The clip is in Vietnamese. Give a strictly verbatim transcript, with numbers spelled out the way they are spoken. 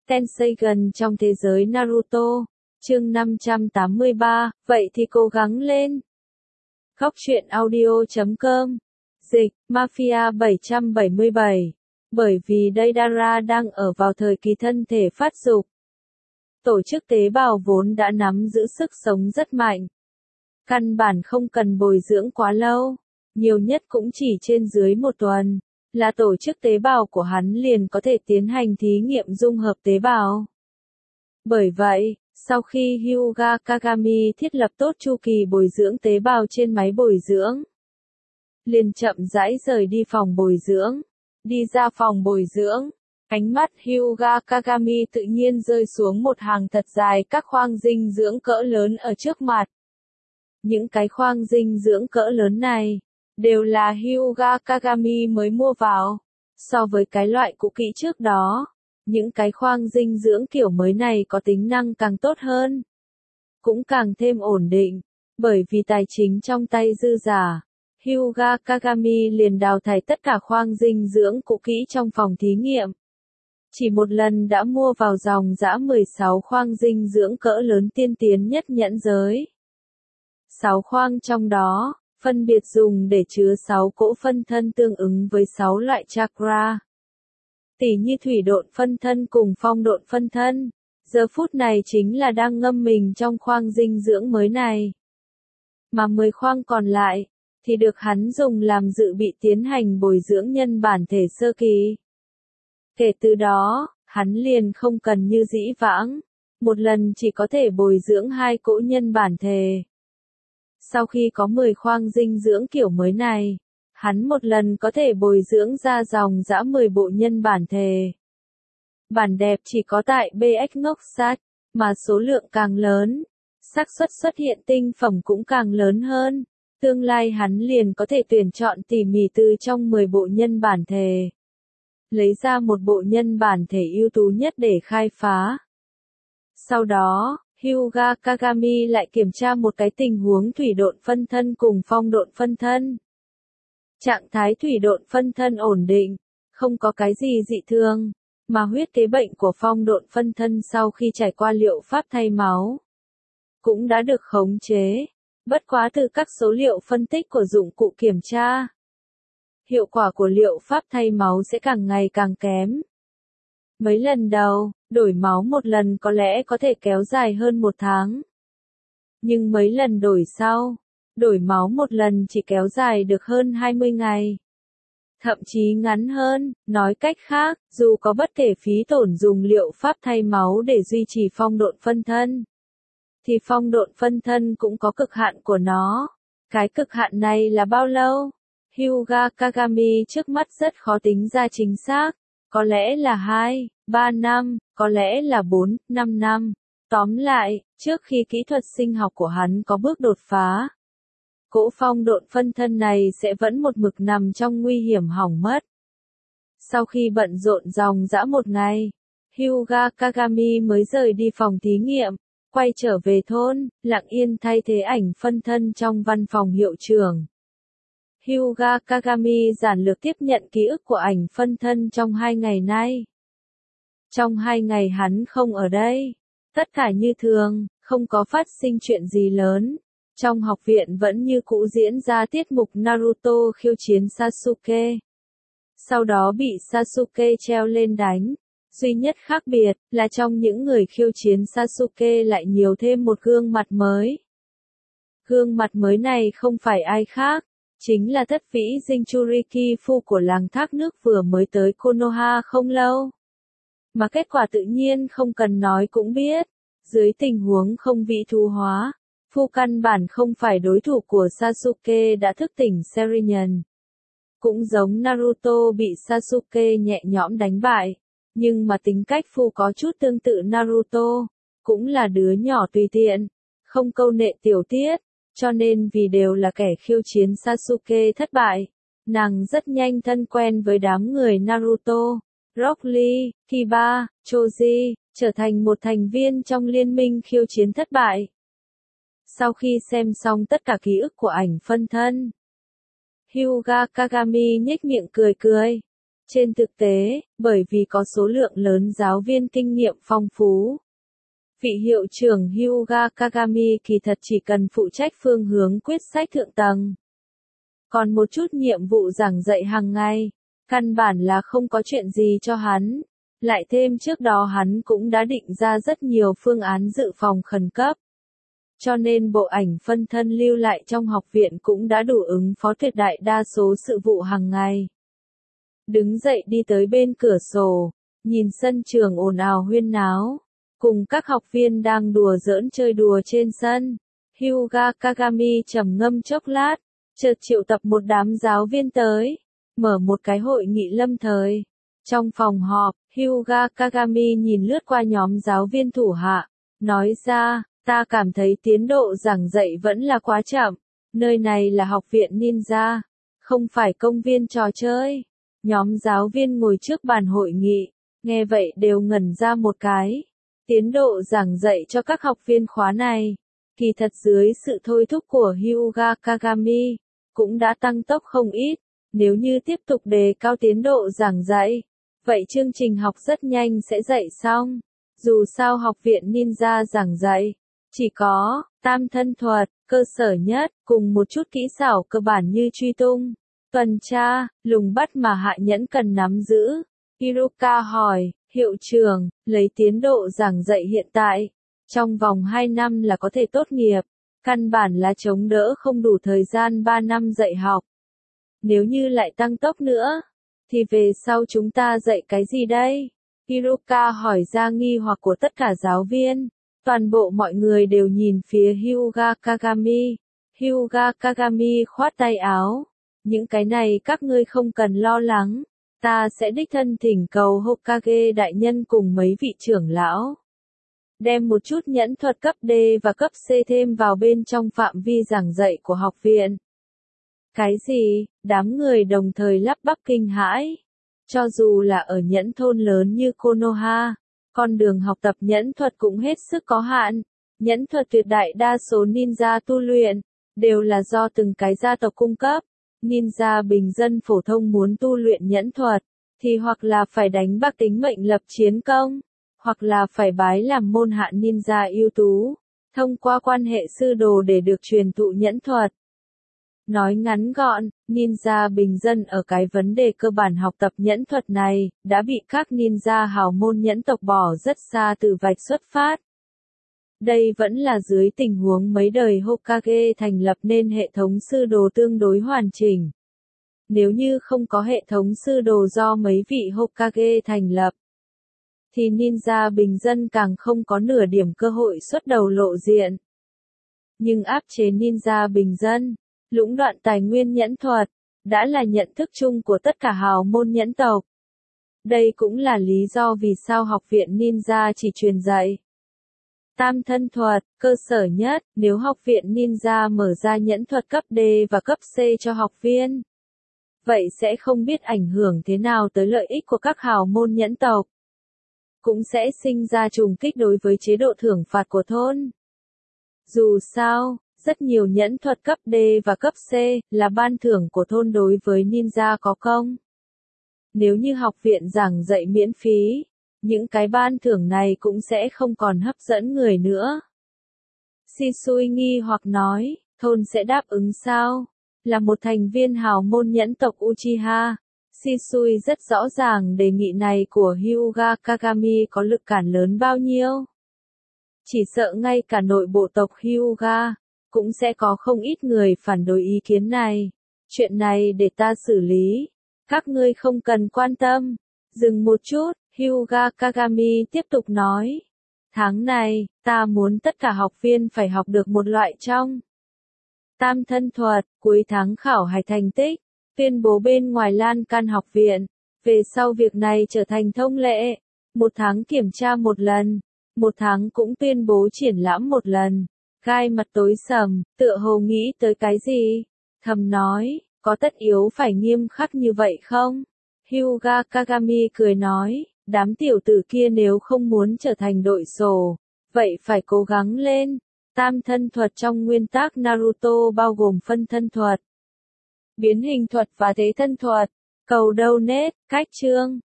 Tenseigan trong thế giới Naruto. Chương năm trăm tám mươi ba, vậy thì cố gắng lên. Góc truyện audio chấm com. Dịch, Mafia bảy trăm bảy mươi bảy. Bởi vì Deidara đang ở vào thời kỳ thân thể phát dục. Tổ chức tế bào vốn đã nắm giữ sức sống rất mạnh. Căn bản không cần bồi dưỡng quá lâu, nhiều nhất cũng chỉ trên dưới một tuần, là tổ chức tế bào của hắn liền có thể tiến hành thí nghiệm dung hợp tế bào. Bởi vậy, sau khi Hyuga Kagami thiết lập tốt chu kỳ bồi dưỡng tế bào trên máy bồi dưỡng, liền chậm rãi rời đi phòng bồi dưỡng. Đi ra phòng bồi dưỡng, ánh mắt Hyuga Kagami tự nhiên rơi xuống một hàng thật dài các khoang dinh dưỡng cỡ lớn ở trước mặt. Những cái khoang dinh dưỡng cỡ lớn này, đều là Hyuga Kagami mới mua vào. So với cái loại cũ kỹ trước đó, những cái khoang dinh dưỡng kiểu mới này có tính năng càng tốt hơn, cũng càng thêm ổn định, bởi vì tài chính trong tay dư giả. Hyuga Kagami liền đào thải tất cả khoang dinh dưỡng cũ kỹ trong phòng thí nghiệm. Chỉ một lần đã mua vào dòng dã mười sáu khoang dinh dưỡng cỡ lớn tiên tiến nhất nhẫn giới. sáu khoang trong đó, phân biệt dùng để chứa sáu cỗ phân thân tương ứng với sáu loại chakra. Tỉ như thủy độn phân thân cùng phong độn phân thân, giờ phút này chính là đang ngâm mình trong khoang dinh dưỡng mới này. Mà mười khoang còn lại, thì được hắn dùng làm dự bị tiến hành bồi dưỡng nhân bản thể sơ kỳ. Kể từ đó, hắn liền không cần như dĩ vãng, một lần chỉ có thể bồi dưỡng hai cỗ nhân bản thể. Sau khi có mười khoang dinh dưỡng kiểu mới này, hắn một lần có thể bồi dưỡng ra dòng dã mười bộ nhân bản thể. Bản đẹp chỉ có tại bê ích ngốc sát, mà số lượng càng lớn, xác suất xuất hiện tinh phẩm cũng càng lớn hơn. Tương lai hắn liền có thể tuyển chọn tỉ mỉ từ trong mười bộ nhân bản thể, lấy ra một bộ nhân bản thể ưu tú nhất để khai phá. Sau đó, Hyuga Kagami lại kiểm tra một cái tình huống thủy độn phân thân cùng phong độn phân thân. Trạng thái thủy độn phân thân ổn định, không có cái gì dị thường, mà huyết kế bệnh của phong độn phân thân sau khi trải qua liệu pháp thay máu, cũng đã được khống chế. Bất quá từ các số liệu phân tích của dụng cụ kiểm tra, hiệu quả của liệu pháp thay máu sẽ càng ngày càng kém. Mấy lần đầu, đổi máu một lần có lẽ có thể kéo dài hơn một tháng. Nhưng mấy lần đổi sau, đổi máu một lần chỉ kéo dài được hơn hai mươi ngày. Thậm chí ngắn hơn, nói cách khác, dù có bất kể phí tổn dùng liệu pháp thay máu để duy trì phong độn phân thân, thì phong độn phân thân cũng có cực hạn của nó. Cái cực hạn này là bao lâu? Hyuga Kagami trước mắt rất khó tính ra chính xác. Có lẽ là hai, ba năm, có lẽ là bốn, năm năm. Tóm lại, trước khi kỹ thuật sinh học của hắn có bước đột phá, cỗ phong độn phân thân này sẽ vẫn một mực nằm trong nguy hiểm hỏng mất. Sau khi bận rộn dòng dã một ngày, Hyuga Kagami mới rời đi phòng thí nghiệm, quay trở về thôn, lặng yên thay thế ảnh phân thân trong văn phòng hiệu trưởng. Hyuga Kagami giản lược tiếp nhận ký ức của ảnh phân thân trong hai ngày nay. Trong hai ngày hắn không ở đây, tất cả như thường, không có phát sinh chuyện gì lớn. Trong học viện vẫn như cũ diễn ra tiết mục Naruto khiêu chiến Sasuke. Sau đó bị Sasuke treo lên đánh. Duy nhất khác biệt là trong những người khiêu chiến Sasuke lại nhiều thêm một gương mặt mới. Gương mặt mới này không phải ai khác, chính là thất vĩ Jinchuriki Fu của làng thác nước vừa mới tới Konoha không lâu. Mà kết quả tự nhiên không cần nói cũng biết, dưới tình huống không vị thu hóa, Fu căn bản không phải đối thủ của Sasuke đã thức tỉnh Sharingan. Cũng giống Naruto bị Sasuke nhẹ nhõm đánh bại, nhưng mà tính cách Fu có chút tương tự Naruto, cũng là đứa nhỏ tùy tiện, không câu nệ tiểu tiết, cho nên vì đều là kẻ khiêu chiến Sasuke thất bại, nàng rất nhanh thân quen với đám người Naruto, Rock Lee, Kiba, Choji, trở thành một thành viên trong liên minh khiêu chiến thất bại. Sau khi xem xong tất cả ký ức của ảnh phân thân, Hyuga Kagami nhếch miệng cười cười. Trên thực tế, bởi vì có số lượng lớn giáo viên kinh nghiệm phong phú, vị hiệu trưởng Hyuga Kagami kỳ thật chỉ cần phụ trách phương hướng quyết sách thượng tầng. Còn một chút nhiệm vụ giảng dạy hàng ngày, căn bản là không có chuyện gì cho hắn. Lại thêm trước đó hắn cũng đã định ra rất nhiều phương án dự phòng khẩn cấp. Cho nên bộ ảnh phân thân lưu lại trong học viện cũng đã đủ ứng phó tuyệt đại đa số sự vụ hàng ngày. Đứng dậy đi tới bên cửa sổ, nhìn sân trường ồn ào huyên náo, cùng các học viên đang đùa giỡn chơi đùa trên sân. Hyuga Kagami trầm ngâm chốc lát, chợt triệu tập một đám giáo viên tới, mở một cái hội nghị lâm thời. Trong phòng họp, Hyuga Kagami nhìn lướt qua nhóm giáo viên thủ hạ, nói ra, ta cảm thấy tiến độ giảng dạy vẫn là quá chậm, nơi này là học viện ninja, không phải công viên trò chơi. Nhóm giáo viên ngồi trước bàn hội nghị, nghe vậy đều ngẩn ra một cái. Tiến độ giảng dạy cho các học viên khóa này, kỳ thật dưới sự thôi thúc của Hyuga Kagami, cũng đã tăng tốc không ít. Nếu như tiếp tục đề cao tiến độ giảng dạy, vậy chương trình học rất nhanh sẽ dạy xong. Dù sao học viện ninja giảng dạy, chỉ có tam thân thuật, cơ sở nhất, cùng một chút kỹ xảo cơ bản như truy tung, tuần tra, lùng bắt mà hạ nhẫn cần nắm giữ. Hiruka hỏi, hiệu trưởng, lấy tiến độ giảng dạy hiện tại, trong vòng hai năm là có thể tốt nghiệp, căn bản là chống đỡ không đủ thời gian ba năm dạy học. Nếu như lại tăng tốc nữa, thì về sau chúng ta dạy cái gì đây? Hiruka hỏi ra nghi hoặc của tất cả giáo viên. Toàn bộ mọi người đều nhìn phía Hyuga Kagami. Hyuga Kagami khoát tay áo. Những cái này các ngươi không cần lo lắng. Ta sẽ đích thân thỉnh cầu Hokage đại nhân cùng mấy vị trưởng lão. Đem một chút nhẫn thuật cấp D và cấp C thêm vào bên trong phạm vi giảng dạy của học viện. Cái gì? Đám người đồng thời lắp bắp kinh hãi. Cho dù là ở nhẫn thôn lớn như Konoha, con đường học tập nhẫn thuật cũng hết sức có hạn. Nhẫn thuật tuyệt đại đa số ninja tu luyện, đều là do từng cái gia tộc cung cấp. Ninja bình dân phổ thông muốn tu luyện nhẫn thuật, thì hoặc là phải đánh bạc tính mệnh lập chiến công, hoặc là phải bái làm môn hạ ninja ưu tú, thông qua quan hệ sư đồ để được truyền thụ nhẫn thuật. Nói ngắn gọn, ninja bình dân ở cái vấn đề cơ bản học tập nhẫn thuật này, đã bị các ninja hào môn nhẫn tộc bỏ rất xa từ vạch xuất phát. Đây vẫn là dưới tình huống mấy đời Hokage thành lập nên hệ thống sư đồ tương đối hoàn chỉnh. Nếu như không có hệ thống sư đồ do mấy vị Hokage thành lập, thì ninja bình dân càng không có nửa điểm cơ hội xuất đầu lộ diện. Nhưng áp chế ninja bình dân, lũng đoạn tài nguyên nhẫn thuật, đã là nhận thức chung của tất cả hào môn nhẫn tộc. Đây cũng là lý do vì sao học viện ninja chỉ truyền dạy tam thân thuật, cơ sở nhất. Nếu học viện ninja mở ra nhẫn thuật cấp D và cấp C cho học viên, vậy sẽ không biết ảnh hưởng thế nào tới lợi ích của các hào môn nhẫn tộc. Cũng sẽ sinh ra trùng kích đối với chế độ thưởng phạt của thôn. Dù sao, rất nhiều nhẫn thuật cấp D và cấp C là ban thưởng của thôn đối với ninja có công. Nếu như học viện giảng dạy miễn phí, những cái ban thưởng này cũng sẽ không còn hấp dẫn người nữa. Shisui nghi hoặc nói, thôn sẽ đáp ứng sao? Là một thành viên hào môn nhẫn tộc Uchiha, Shisui rất rõ ràng đề nghị này của Hyuga Kagami có lực cản lớn bao nhiêu. Chỉ sợ ngay cả nội bộ tộc Hyuga, cũng sẽ có không ít người phản đối ý kiến này. Chuyện này để ta xử lý. Các ngươi không cần quan tâm. Dừng một chút, Hyuga Kagami tiếp tục nói. Tháng này, ta muốn tất cả học viên phải học được một loại trong tam thân thuật, cuối tháng khảo hạch thành tích, tuyên bố bên ngoài lan can học viện. Về sau việc này trở thành thông lệ. Một tháng kiểm tra một lần, một tháng cũng tuyên bố triển lãm một lần. Gai mặt tối sầm, tựa hồ nghĩ tới cái gì? Thầm nói, có tất yếu phải nghiêm khắc như vậy không? Hyuga Kagami cười nói, đám tiểu tử kia nếu không muốn trở thành đội sổ, vậy phải cố gắng lên. Tam thân thuật trong nguyên tắc Naruto bao gồm phân thân thuật, biến hình thuật và thế thân thuật. Cầu donate, cách chương.